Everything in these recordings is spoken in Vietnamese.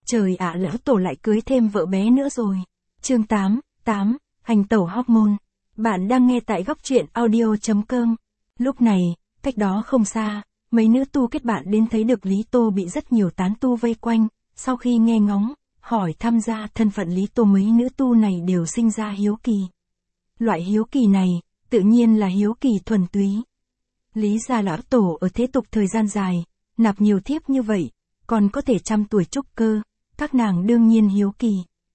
Trời ạ, lão tổ lại cưới thêm vợ bé nữa rồi. Chương 8, hành tẩu hormone. Bạn đang nghe tại góc truyện audio.com. Lúc này, cách đó không xa, mấy nữ tu kết bạn đến thấy được Lý Tô bị rất nhiều tán tu vây quanh. Sau khi nghe ngóng, hỏi tham gia thân phận Lý Tô, mấy nữ tu này đều sinh ra hiếu kỳ. Loại hiếu kỳ này, tự nhiên là hiếu kỳ thuần túy. Lý gia lão tổ ở thế tục thời gian dài, nạp nhiều thiếp như vậy, còn có thể 100 tuổi trúc cơ, các nàng đương nhiên hiếu kỳ.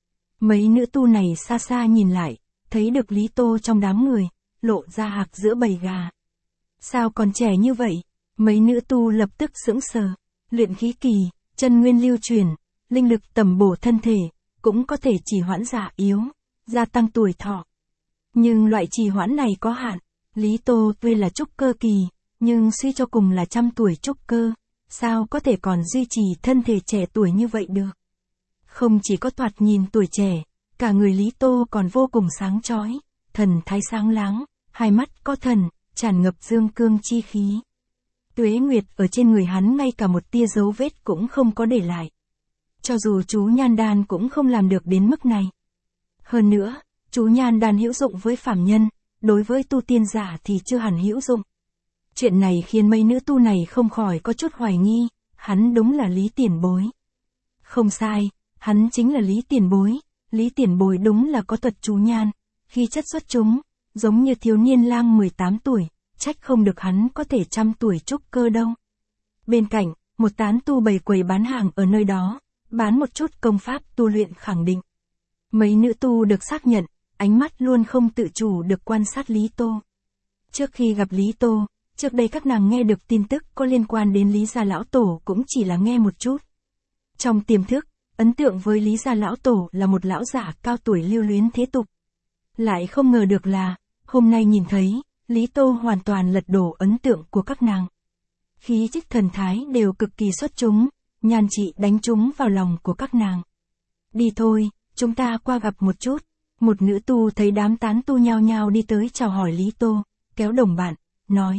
Mấy nữ tu này xa xa nhìn lại, thấy được Lý Tô trong đám người, lộ ra hạc giữa bầy gà. Sao còn trẻ như vậy? Mấy nữ tu lập tức sững sờ. Luyện khí kỳ, chân nguyên lưu truyền, linh lực tầm bổ thân thể, cũng có thể trì hoãn già yếu, gia tăng tuổi thọ. Nhưng loại trì hoãn này có hạn. Lý Tô tuy là trúc cơ kỳ, nhưng suy cho cùng là 100 tuổi trúc cơ, sao có thể còn duy trì thân thể trẻ tuổi như vậy được? Không chỉ có thoạt nhìn tuổi trẻ, cả người Lý Tô còn vô cùng sáng chói, thần thái sáng láng, hai mắt có thần, tràn ngập dương cương chi khí. Tuế nguyệt ở trên người hắn ngay cả một tia dấu vết cũng không có để lại. Cho dù chú nhan đan cũng không làm được đến mức này. Hơn nữa, chú nhan đan hữu dụng với phàm nhân, đối với tu tiên giả thì chưa hẳn hữu dụng. Chuyện này khiến mấy nữ tu này không khỏi có chút hoài nghi, hắn đúng là Lý Tiền Bối. Không sai, hắn chính là Lý Tiền Bối. Lý Tiền Bối đúng là có thuật chú nhan, khi chất xuất chúng, giống như thiếu niên lang 18 tuổi, trách không được hắn có thể 100 tuổi trúc cơ đâu. Bên cạnh, một tán tu bày quầy bán hàng ở nơi đó, bán một chút công pháp tu luyện khẳng định. Mấy nữ tu được xác nhận, ánh mắt luôn không tự chủ được quan sát Lý Tô. Trước khi gặp Lý Tô, trước đây các nàng nghe được tin tức có liên quan đến Lý gia lão tổ cũng chỉ là nghe một chút. Trong tiềm thức, ấn tượng với Lý gia lão tổ là một lão giả cao tuổi lưu luyến thế tục. Lại không ngờ được là, hôm nay nhìn thấy, Lý Tô hoàn toàn lật đổ ấn tượng của các nàng. Khí chất thần thái đều cực kỳ xuất chúng, nhan trị đánh trúng vào lòng của các nàng. Đi thôi, chúng ta qua gặp một chút. Một nữ tu thấy đám tán tu nhao nhao đi tới chào hỏi Lý Tô, kéo đồng bạn, nói.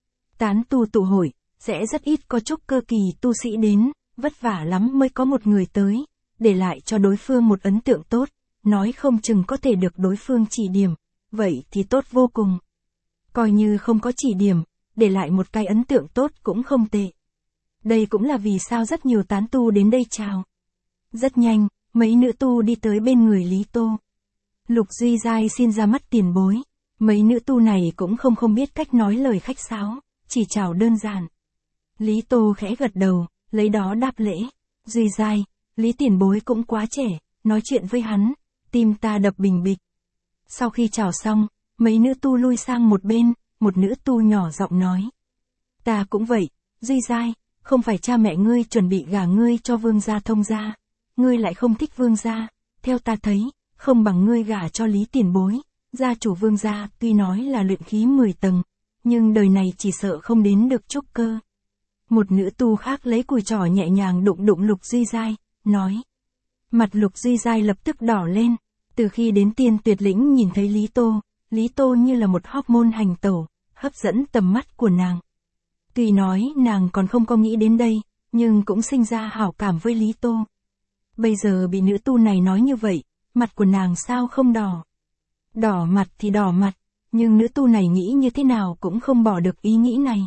Tán tu tụ hội, sẽ rất ít có trúc cơ kỳ tu sĩ đến, vất vả lắm mới có một người tới, để lại cho đối phương một ấn tượng tốt, nói không chừng có thể được đối phương chỉ điểm, vậy thì tốt vô cùng. Coi như không có chỉ điểm, để lại một cái ấn tượng tốt cũng không tệ. Đây cũng là vì sao rất nhiều tán tu đến đây chào. Rất nhanh, mấy nữ tu đi tới bên người Lý Tô. Lục Duy Giai xin ra mắt tiền bối. Mấy nữ tu này cũng không biết cách nói lời khách sáo, chỉ chào đơn giản. Lý Tô khẽ gật đầu, lấy đó đáp lễ. Duy Giai, Lý tiền bối cũng quá trẻ, nói chuyện với hắn, tim ta đập bình bịch. Sau khi chào xong, mấy nữ tu lui sang một bên, một nữ tu nhỏ giọng nói. Ta cũng vậy, Duy Giai, không phải cha mẹ ngươi chuẩn bị gả ngươi cho vương gia Thông gia. Ngươi lại không thích vương gia, theo ta thấy, không bằng ngươi gả cho Lý tiền bối. Gia chủ vương gia tuy nói là luyện khí 10 tầng, nhưng đời này chỉ sợ không đến được trúc cơ. Một nữ tu khác lấy cùi trỏ nhẹ nhàng đụng đụng Lục Duy Giai, nói. Mặt Lục Duy Giai lập tức đỏ lên, từ khi đến Tiên Tuyệt Lĩnh nhìn thấy Lý Tô như là một hormone hành tẩu, hấp dẫn tầm mắt của nàng. Tuy nói nàng còn không có nghĩ đến đây, nhưng cũng sinh ra hảo cảm với Lý Tô. Bây giờ bị nữ tu này nói như vậy, mặt của nàng sao không đỏ? Đỏ mặt thì đỏ mặt, nhưng nữ tu này nghĩ như thế nào cũng không bỏ được ý nghĩ này.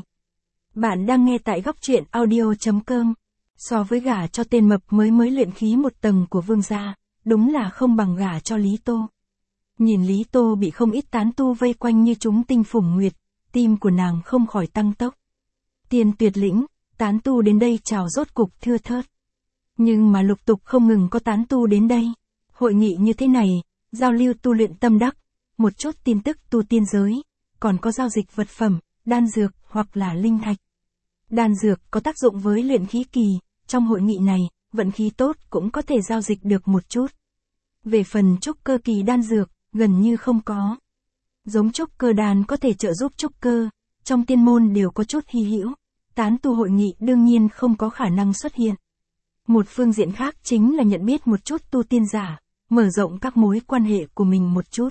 Bạn đang nghe tại góc truyện audio.com. So với gả cho tên mập mới luyện khí 1 tầng của vương gia, đúng là không bằng gả cho Lý Tô. Nhìn Lý Tô bị không ít tán tu vây quanh như chúng tinh phủng nguyệt, tim của nàng không khỏi tăng tốc. Tiên Tuyệt Lĩnh, tán tu đến đây chào rốt cục thưa thớt. Nhưng mà lục tục không ngừng có tán tu đến đây. Hội nghị như thế này, giao lưu tu luyện tâm đắc, một chút tin tức tu tiên giới, còn có giao dịch vật phẩm, đan dược hoặc là linh thạch. Đan dược có tác dụng với luyện khí kỳ, trong hội nghị này, vận khí tốt cũng có thể giao dịch được một chút. Về phần trúc cơ kỳ đan dược, gần như không có. Giống trúc cơ đan có thể trợ giúp trúc cơ, trong tiên môn đều có chút hy hữu, tán tu hội nghị đương nhiên không có khả năng xuất hiện. Một phương diện khác chính là nhận biết một chút tu tiên giả, mở rộng các mối quan hệ của mình một chút.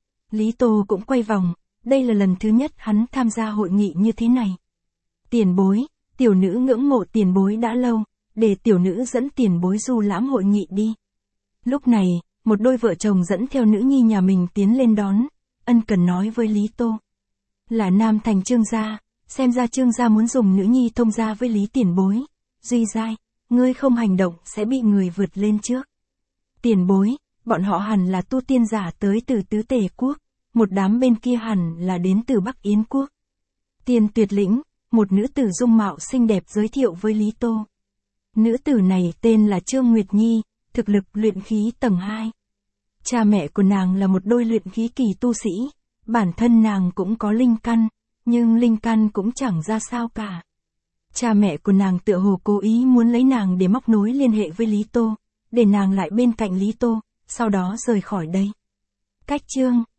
Lý Tô cũng quay vòng, đây là lần thứ nhất hắn tham gia hội nghị như thế này. Tiền bối, tiểu nữ ngưỡng mộ tiền bối đã lâu, để tiểu nữ dẫn tiền bối du lãm hội nghị đi. Lúc này, một đôi vợ chồng dẫn theo nữ nhi nhà mình tiến lên đón, ân cần nói với Lý Tô. Là Nam Thành Trương gia, xem ra Trương gia muốn dùng nữ nhi thông gia với Lý tiền bối. Duy giai, ngươi không hành động sẽ bị người vượt lên trước. Tiền bối, bọn họ hẳn là tu tiên giả tới từ Tứ Tề Quốc, một đám bên kia hẳn là đến từ Bắc Yến Quốc. Tiên Tuyệt Lĩnh, một nữ tử dung mạo xinh đẹp giới thiệu với Lý Tô. Nữ tử này tên là Trương Nguyệt Nhi, thực lực luyện khí tầng 2. Cha mẹ của nàng là một đôi luyện khí kỳ tu sĩ, bản thân nàng cũng có linh căn, nhưng linh căn cũng chẳng ra sao cả. Cha mẹ của nàng tựa hồ cố ý muốn lấy nàng để móc nối liên hệ với Lý Tô, để nàng lại bên cạnh Lý Tô, sau đó rời khỏi đây. Cách chương